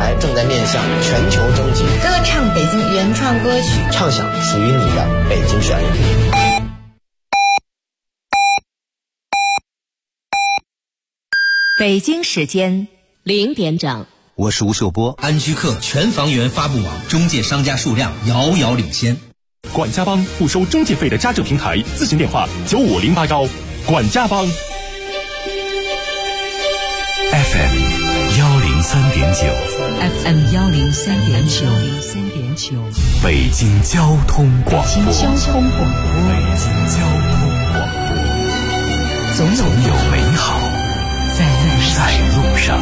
台正在面向全球征集歌唱北京原创歌曲， 唱响属于你的北京旋律。 北京时间0点整， 我是吴秀波。 安居客全房源发布网中介商家数量遥遥领先。 管家帮不收中介费的家政平台，咨询电话95081。管家帮 FM 103.9 北京交通广播，总有美好在路上。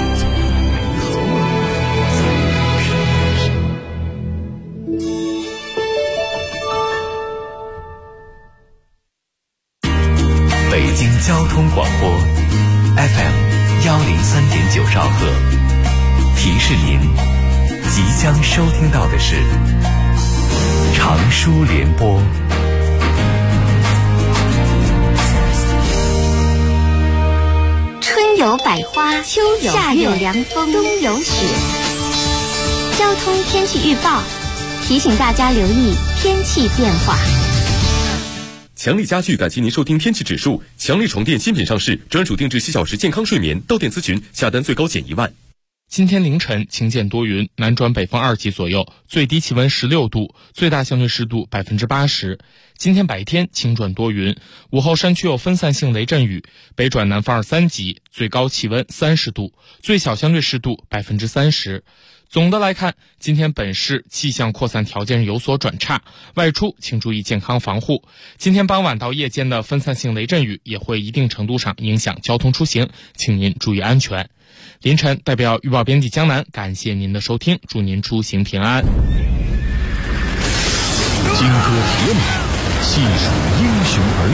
北京交通广播 FM 103.9兆赫，提示您即将收听到的是长舒联播。 春有百花，秋有夏有凉风，冬有雪。交通天气预报提醒大家留意天气变化。 强力家具感谢您收听天气指数。强力床垫新品上市，专属定制7小时健康睡眠，到店咨询下单最高减1万。 今天凌晨晴见多云，南转北风2级左右，最低气温16度，最大相对湿度80%。今天白天晴转多云，午后山区有分散性雷阵雨，北转南风2、3级，最高气温30度，最小相对湿度30%。总的来看，今天本市气象扩散条件有所转差，外出请注意健康防护。今天傍晚到夜间的分散性雷阵雨也会一定程度上影响交通出行，请您注意安全。凌晨代表预报编辑江南感谢您的收听，祝您出行平安。 金戈铁马，细数英雄儿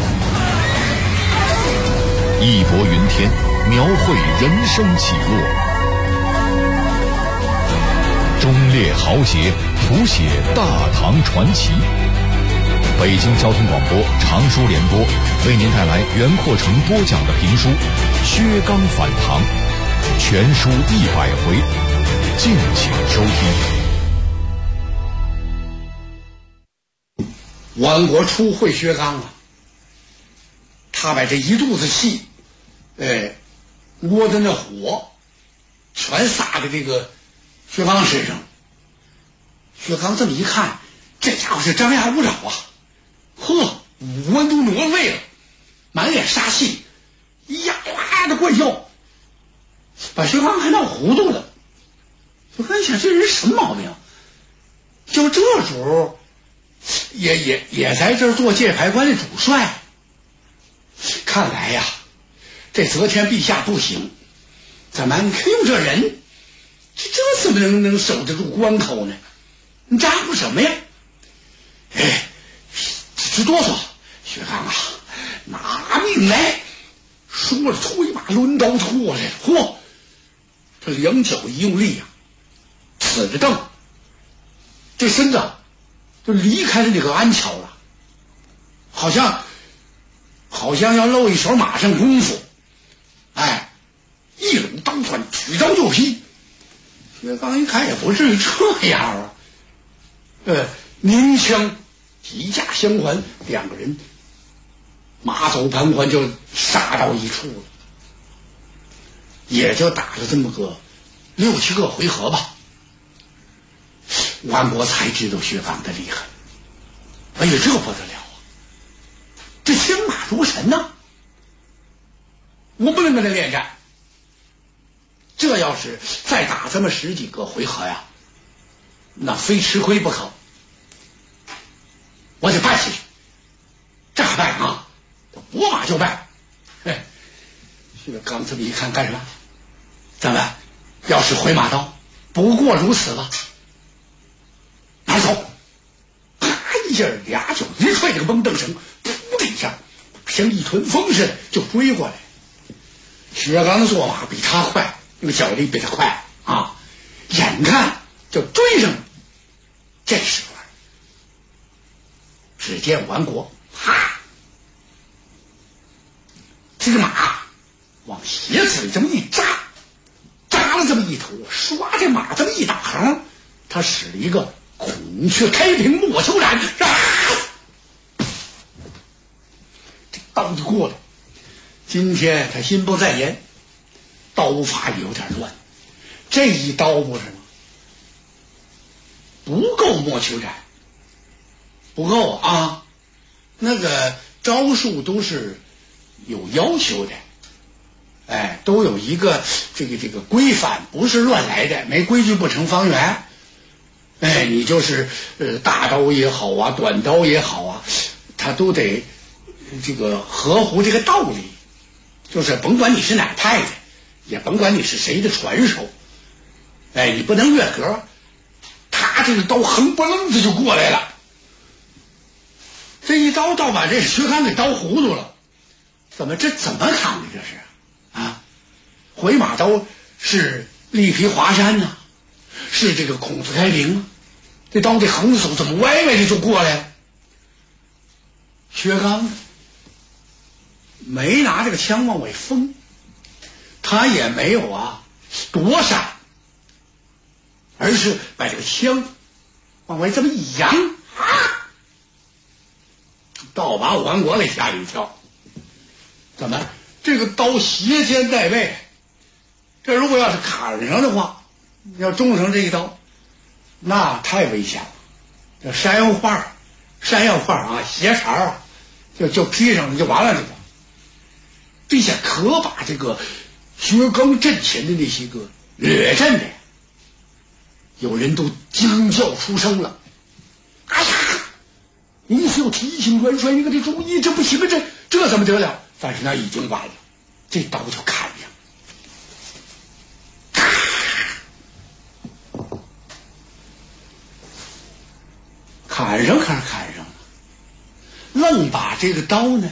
女，义薄云天，描绘人生起落。忠烈豪杰，谱写大唐传奇。北京交通广播长舒联播为您带来袁阔成播讲的评书《薛刚反唐》，全书100回，敬请收听。 万国初会薛刚啊，他把这一肚子气，窝的那火，全撒在这个薛刚身上。薛刚这么一看，这家伙是张牙舞爪啊，五官都挪位了，满脸杀气，呀呀的怪叫，把薛刚还闹糊涂了。薛刚想，这人什么毛病？就这主也在这儿做界牌关的主帅。看来呀，这则天陛下不行，怎么你可以用这人？这怎么能守得住关口呢？你咋呼什么呀？直哆嗦。薛刚啊，拿命来！说着推马抡刀拖来了。嚯！这两脚一用力啊，刺着蹬，这身子就离开了这个鞍桥了，好像要露一手马上功夫。一拢当穿，举刀就劈。薛刚一看也不至于这样啊，鸣枪几架相还，两个人马走盘桓就杀到一处了，也就打了这么个6、7个回合吧。万国才知道薛刚的厉害，哎呀，这不得了啊！这枪马如神呐，我不能跟他恋战。这要是再打这么10几个回合呀，那非吃亏不可。我得办下去，这还办啊？拨马就办。薛刚这么一看，干什么？咱们要是回马刀，不过如此了。拿走！啪一下，俩脚一踹这个绷凳绳，噗的一下，像一团风似的就追过来。薛刚的做法比他快，那个脚力比他快啊，眼看就追上了。这时候，只见完国啪，这个马往鞋子里这么一扎了这么一头， 头，唰，这马这么一打横，他使了一个孔雀开屏莫求斩，这刀就过来。今天他心不在焉，刀法也有点乱，这一刀不是吗？不够莫求斩，不够啊！那个招数都是有要求的，哎，都有一个这个规范，不是乱来的，没规矩不成方圆。哎，你就是大刀也好啊，短刀也好啊，他都得这个合乎这个道理，就是甭管你是哪派的，也甭管你是谁的传手，哎，你不能越格。他这个刀横不楞子就过来了，这一刀倒把这薛刚给刀糊涂了。怎么砍的这是啊？回马刀是力劈华山呢，是这个孔子开屏啊，这刀得横着走，怎么歪歪的就过来了？薛刚没拿这个枪往外锋，他也没有躲闪，而是把这个枪往外这么一扬，倒把王国给吓一跳。怎么这个刀斜肩带背，这如果要是砍上的话，要中上这一刀，那太危险了。这山药画啊，斜茬啊，就劈上了就完了。这个，并且可把这个薛刚阵前的那些个惹阵的，有人都惊叫出声了。哎呀，你是要提醒元帅一个的注意，这不行啊，这怎么得了？但是那已经晚了，这刀就砍上，砍上了，愣把这个刀呢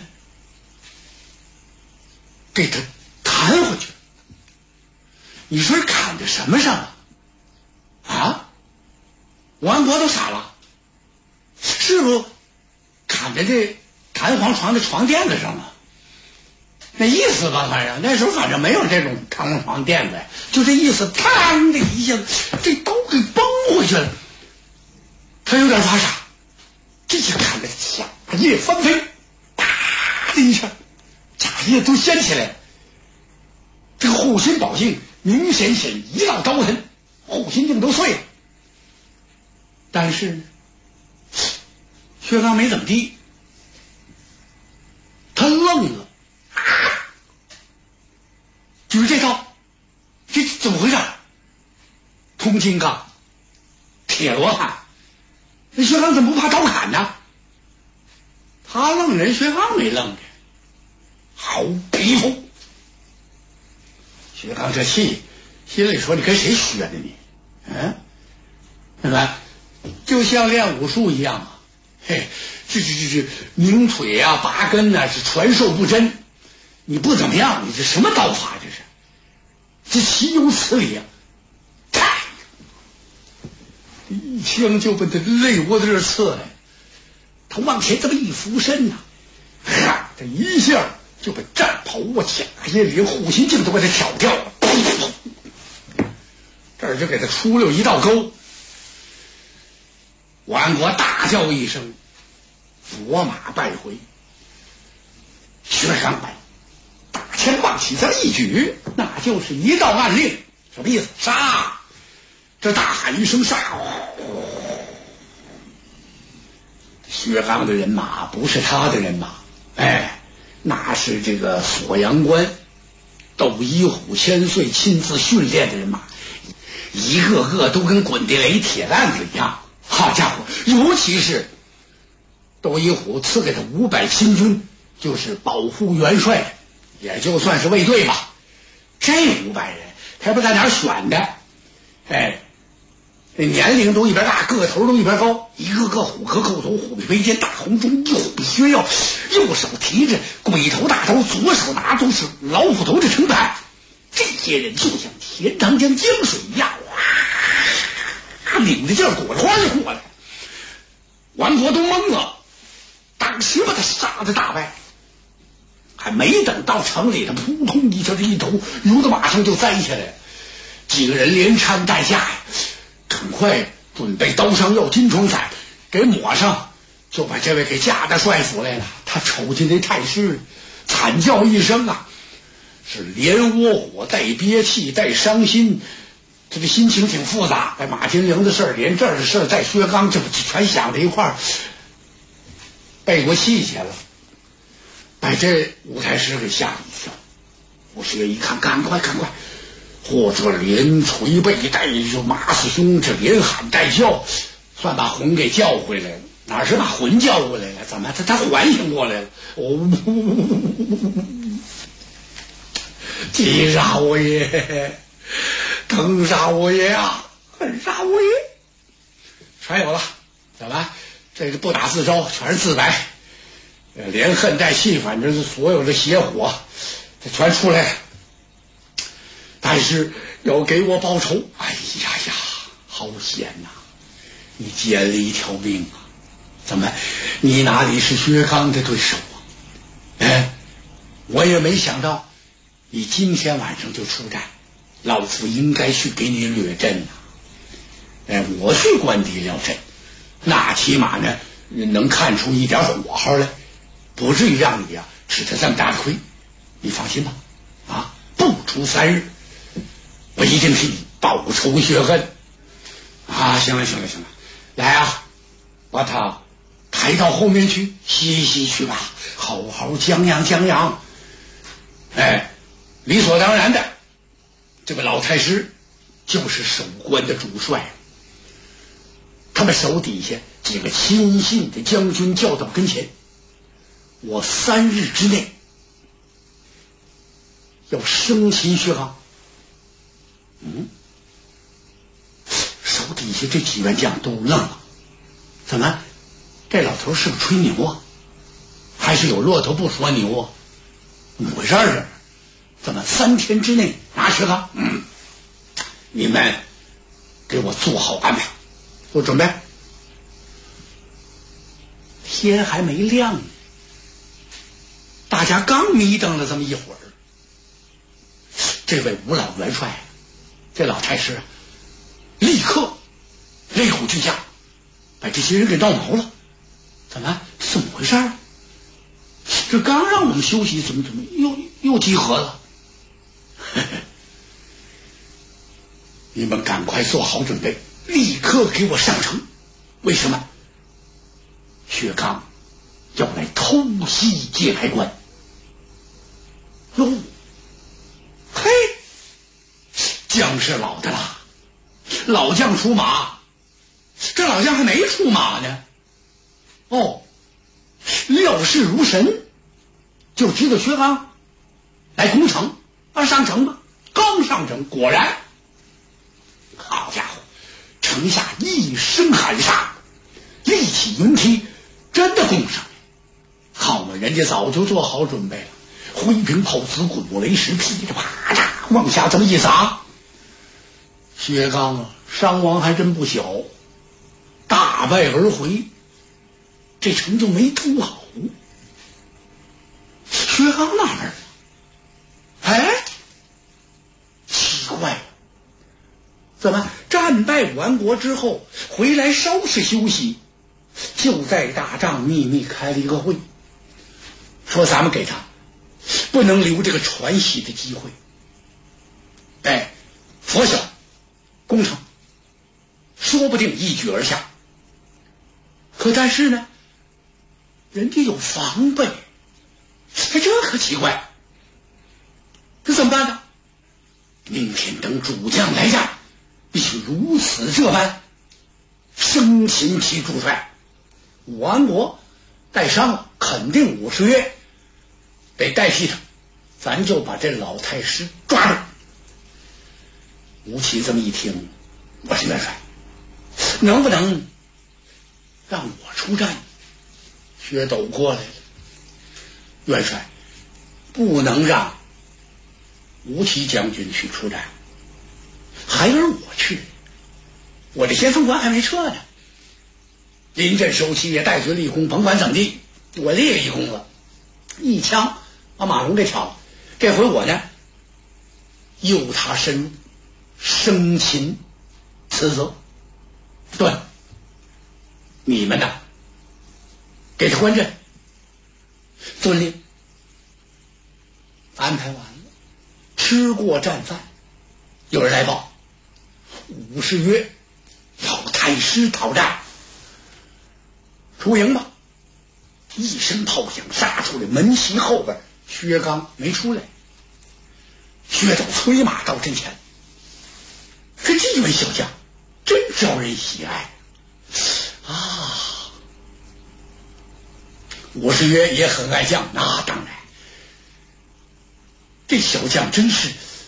给他弹回去。你说砍在什么上啊？王国都傻了，是不砍在这弹簧床的床垫子上了？那意思吧，反正那时候没有这种弹簧床垫子，就这意思，嘡的一下，这刀给崩回去了。他有点发傻，这下看着甲叶翻飞，啪的一下，甲叶都掀起来了。这个护心宝镜明显一道刀痕，护心镜都碎了。但是呢，薛刚没怎么地，他愣了。就是这刀，这怎么回事？铜金刚，铁罗汉，那薛刚怎么不怕刀砍呢？他愣人，薛刚没愣着，好皮肤。薛刚这气，心里说：“你跟谁学的你？对吧？就像练武术一样啊！嘿，这拧腿啊、拔根啊，是传授不真。你不怎么样，你这什么刀法？这岂有此理啊！一枪就把他肋窝子这刺来，他往前这么一俯身呐，这一下就把战袍啊、甲叶里护心镜都把他挑掉了，这儿就给他出溜一道沟。王国大叫一声，左马败回。薛刚败，大枪往起这么一举，那就是一道暗令，什么意思？杀！这大喊一声杀，薛刚的人马不是他的人马，那是这个锁阳关窦一虎千岁亲自训练的人马，一个个都跟滚地雷铁蛋子一样。好家伙，尤其是窦一虎赐给他500亲军，就是保护元帅，也就算是卫队吧。这500人还不在哪儿选的，这年龄都一边大，个头都一边高，一个个虎壳扣头，虎臂飞肩，大红中，一虎削腰，右手提着鬼头大刀，左手拿都是老虎头的藤牌。这些人就像钱塘江江水一样，哇，领着劲儿裹着花就过来。王国都懵了，当时把他杀得大败，还没等到城里，他扑通一下，这一头由到马上就栽下来。 几个人连搀带架呀，赶快准备刀上要金疮彩，给抹上，就把这位给架到帅府来了。他瞅见那太师，惨叫一声啊，是连窝火带憋气带伤心，这个心情挺复杂。把马金陵的事儿，连这儿的事儿，在薛刚这不全想在一块儿，背过气去了，把这武太师给吓了一跳。武师爷一看，赶快，或者连捶背带就马死胸，这连喊带叫，算把魂给叫回来了。哪是把魂叫过来了？怎么他唤醒过来了？急杀我爷，疼杀我爷啊，恨杀我爷！全有了，怎么？这个不打自招，全是自白，连恨带气，反正是所有的邪火，这全出来了。但是要给我报仇，哎呀呀，好险呐！你捡了一条命啊！怎么，你哪里是薛刚的对手啊？哎，我也没想到，你今天晚上就出战，老夫应该去给你掠阵呐。哎，我去关敌料阵，那起码呢能看出一点火候来，不至于让你吃他这么大的亏。你放心吧，啊，不出3日，我一定替你报仇雪恨。啊，行了，来啊，把他抬到后面去歇息去吧，好好将养。哎，理所当然的，这个老太师就是守关的主帅，他们手底下几个亲信的将军叫到跟前，我3日之内要生擒薛刚。手底下这几员将都愣了，怎么？这老头是不是吹牛啊？还是有骆驼不说牛啊？怎么回事啊？怎么3天之内拿薛刚？你们给我做好安排，做准备。天还没亮呢，大家刚迷瞪了这么一会儿，这位吴老元帅，这老太师立刻擂虎俱下，把这些人给闹毛了。怎么回事啊？这刚让我们休息，怎么又集合了？你们赶快做好准备，立刻给我上城。为什么？薛刚要来偷袭界牌关。哟，嘿，将是老的啦，老将出马，这老将还没出马呢。料事如神，就知道薛刚来攻城，上城吧。刚上城，果然，好家伙，城下一声喊杀，立起云梯，真的攻上来。好嘛，人家早就做好准备了，灰瓶炮子、滚木雷石，噼里啪嚓往下这么一砸。薛刚伤亡还真不小，大败而回，这城就没屠好。薛刚纳闷了，奇怪了，怎么战败完国之后回来稍事休息，就在大帐秘密开了一个会，说咱们给他不能留这个传习的机会。拂晓攻城，说不定一举而下。但是呢，人家有防备，这可奇怪，这怎么办呢？明天等主将来战，必须如此这般生擒其主帅。武安国带伤了，肯定武士岳得代替他，咱就把这老太师抓住。吴起这么一听，我是元帅，能不能让我出战？薛斗过来了，元帅不能让吴起将军去出战，还让我去，我这先锋官还没撤呢。临阵收旗也带罪立功，甭管怎么地，我立功了，一枪把马龙给挑了。这回我呢诱他深入， 生擒此责。对，你们呐，给他关阵。遵令。安排完了，吃过战饭，有人来报，武士曰要太师讨战，出营吧。一声炮响，杀出来，门旗后边，薛刚没出来。薛斗催马到阵前，说这位小将真招人喜爱啊！武士曰也很爱将，那当然，这小将真是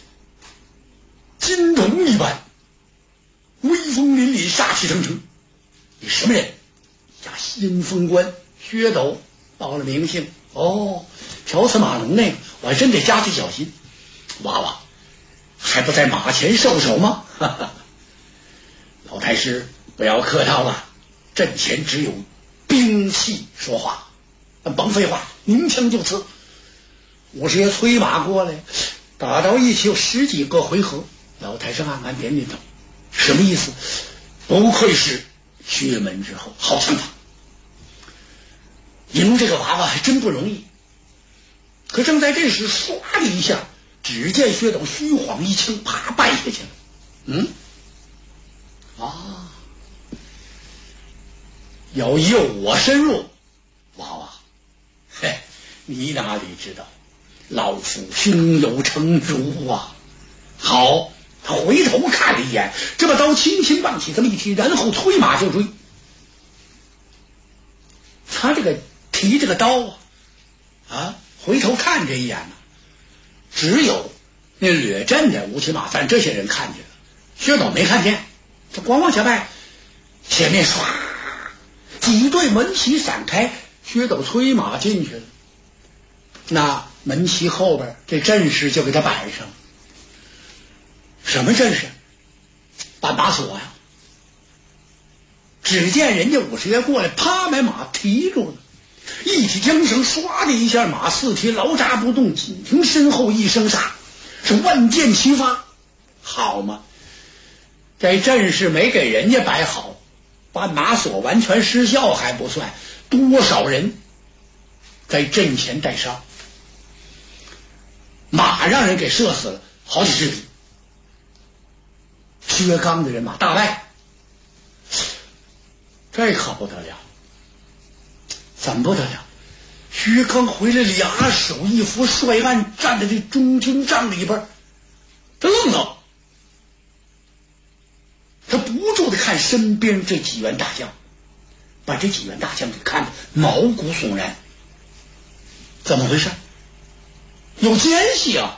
金童一般，威风凛凛，杀气腾腾。你什么人？呀，新封官薛斗，报了名姓。哦，条刺马龙那个，我还真得加去小心。娃娃还不在马前受首吗？哈哈，老太师不要客套了，阵前只有兵器说话，甭废话，鸣枪就刺。武士爷催马过来，打到一起有10几个回合。老太师暗暗点点头，什么意思？不愧是薛门之后，好枪法。赢这个娃娃还真不容易。可正在这时，唰的一下，只见薛斗虚晃一枪，啪败下去了。要诱我深入，娃娃，嘿，你哪里知道，老夫胸有成竹啊！好，他回头看了一眼，这把刀轻轻棒起，这么一提，然后催马就追。他这个提这个刀回头看这一眼呢，只有那掠阵的吴起马三这些人看见了，薛斗没看见，他光往下拜，前面唰几对门旗闪开，薛斗催马进去了。那门旗后边这阵势就给他摆上。什么阵势？绊马索呀！只见人家武士爷过来，啪把马提住了，一提缰绳，唰的一下，马四蹄牢扎不动，紧听身后一声杀，是万箭齐发。好嘛，这阵势没给人家摆好，绊马索完全失效还不算，多少人在阵前带伤，马让人给射死了好几十匹。薛刚的人马大败，这可不得了。怎么不得了？薛刚回来俩手一扶帅案，站在这中军帐里边，他愣了，他不住的看身边这几员大将，把这几员大将给看得毛骨悚然。怎么回事？有奸细啊！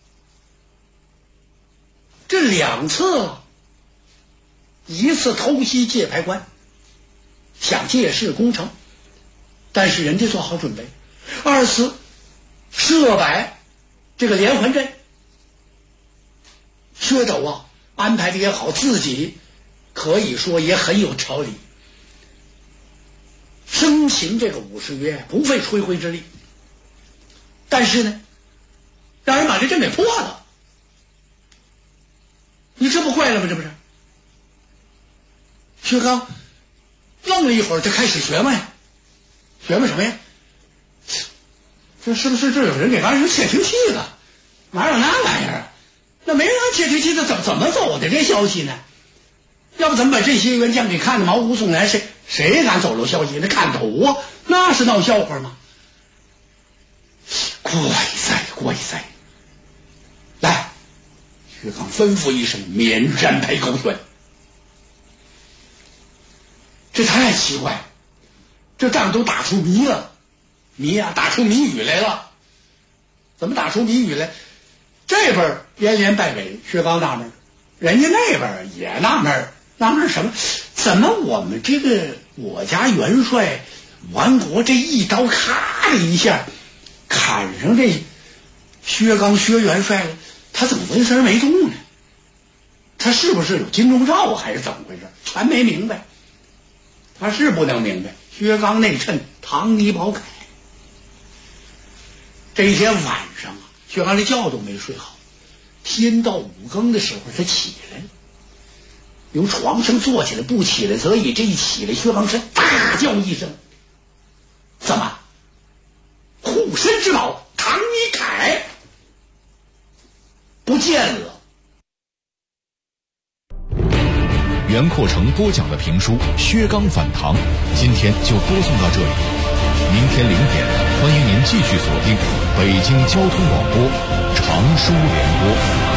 这2次了，一次偷袭界牌关，想借势攻城，但是人家做好准备。2次设摆这个连环阵，薛斗安排的也好，自己可以说也很有条理。生擒这个武士曰不费吹灰之力，但是呢，让人把这阵给破了。你这不怪了吗？这不是？薛刚愣了一会儿，就开始学嘛呀，学嘛什么呀？这是不是这有人给安上窃听器了？哪有那玩意儿？那没人安窃听器，这怎么走的这消息呢？要不怎么把这些员将给看得毛骨悚然？谁敢走漏消息？那看头啊，那是闹笑话吗？怪哉！来，薛刚吩咐一声，免战赔狗血。这太奇怪了，这仗都打出谜了，打出谜语来了。怎么打出谜语来？这边连连败北，薛刚纳闷，人家那边也纳闷什么？怎么我们这个我家元帅完国这一刀咔的一下砍上这薛刚薛元帅了，他怎么纹丝没动呢？他是不是有金钟罩还是怎么回事？全没明白。他是不能明白，薛刚内衬唐尼宝铠。这一天晚上薛刚这觉都没睡好， 天到5更的时候他起来了，由床上坐起来不起来，所以这一起来，薛刚是大叫一声：“怎么？护身之宝唐尼凯不见了？” 袁阔成播讲的评书《薛刚反唐》，今天就播送到这里。明天0点，欢迎您继续锁定北京交通广播常书联播。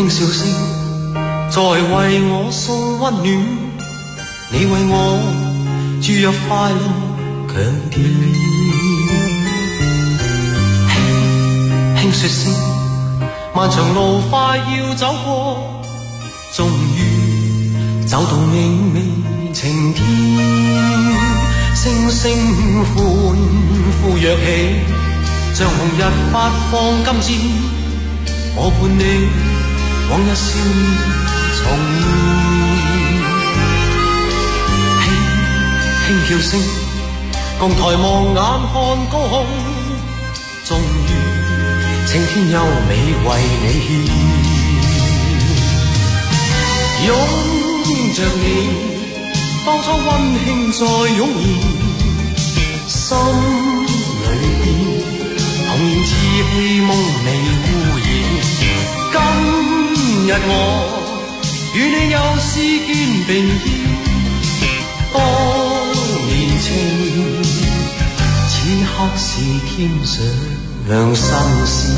輕笑聲在為我送溫暖，你為我注入快樂強電。輕說聲漫長路快要走過，終於走到明媚晴天，星星歡呼躍起，像紅日發放金箭，我伴你往日少年重現。輕叫聲共抬望眼看高空，終於青天優美為你獻，擁着你當初溫馨再湧現，心裏邊童年稚氣夢未污染。今日我與你又是肩並肩，當年情此刻是添上新鮮。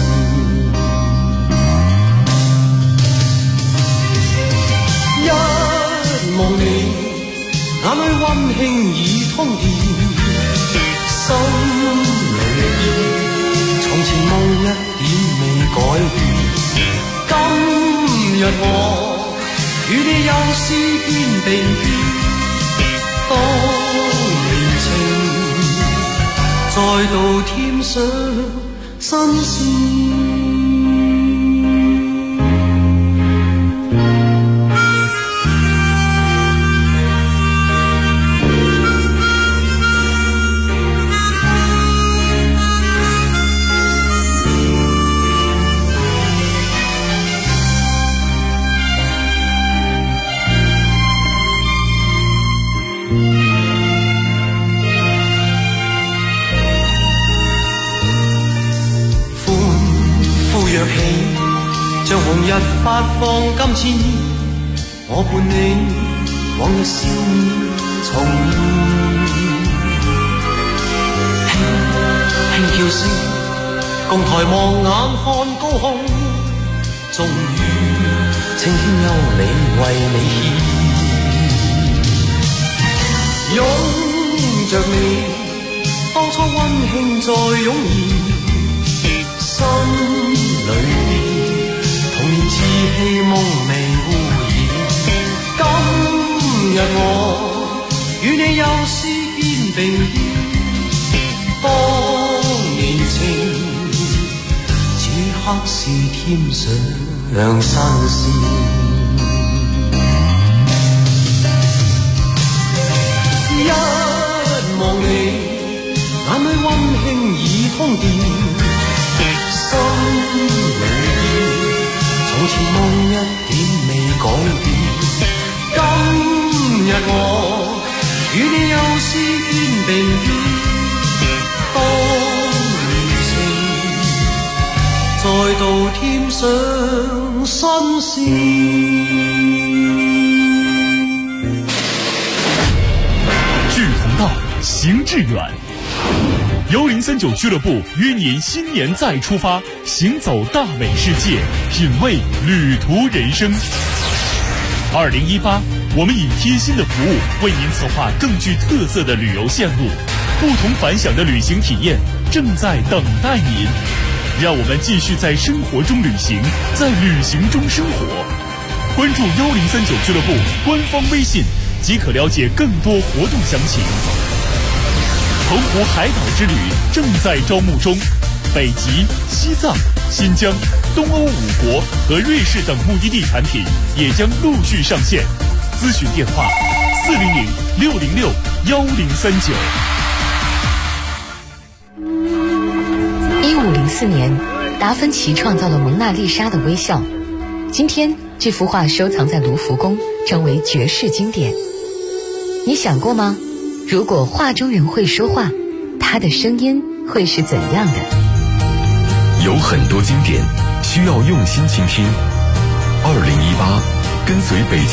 一望你眼裏溫馨已通電，心裏邊從前夢一點未改變。今日我與你又是肩並肩，當年情再度添上新鮮。像紅日發放金箭，我伴你往日少年重現。輕叫聲共抬望眼看高空，終於青天優美為你獻，擁着你當初溫馨再湧現，心裏邊童年稚氣夢未污染。今日我與你又是肩並肩，當年情此刻是添上新鮮。一望你眼裏溫馨已通電，心裏從前夢一點未改變。今日我與你又是肩並肩，當年情再度添上新鮮。 志同道，行致遠。1039俱樂部約您新年再出發，行走大美世界，品味旅途人生。2018，我們以貼心的服務為您策劃更具特色的旅遊線路，不同凡響的旅行體驗正在等待您。讓我們繼續在生活中旅行，在旅行中生活。關注1039俱樂部官方微信，即可了解更多活動詳情。澎湖海島之旅正在招募中，北極、西藏、新疆、東歐5國和瑞士等目的地產品也將陸續上線。諮詢電話400-606-1039。 1504年，達芬奇創造了蒙娜麗莎的微笑。今天，這幅畫收藏在盧浮宮，成為絕世經典。你想過嗎？如果畫中人會說話，他的聲音會是怎樣的？ 有很多經典需要用心傾聽。2018，跟隨北京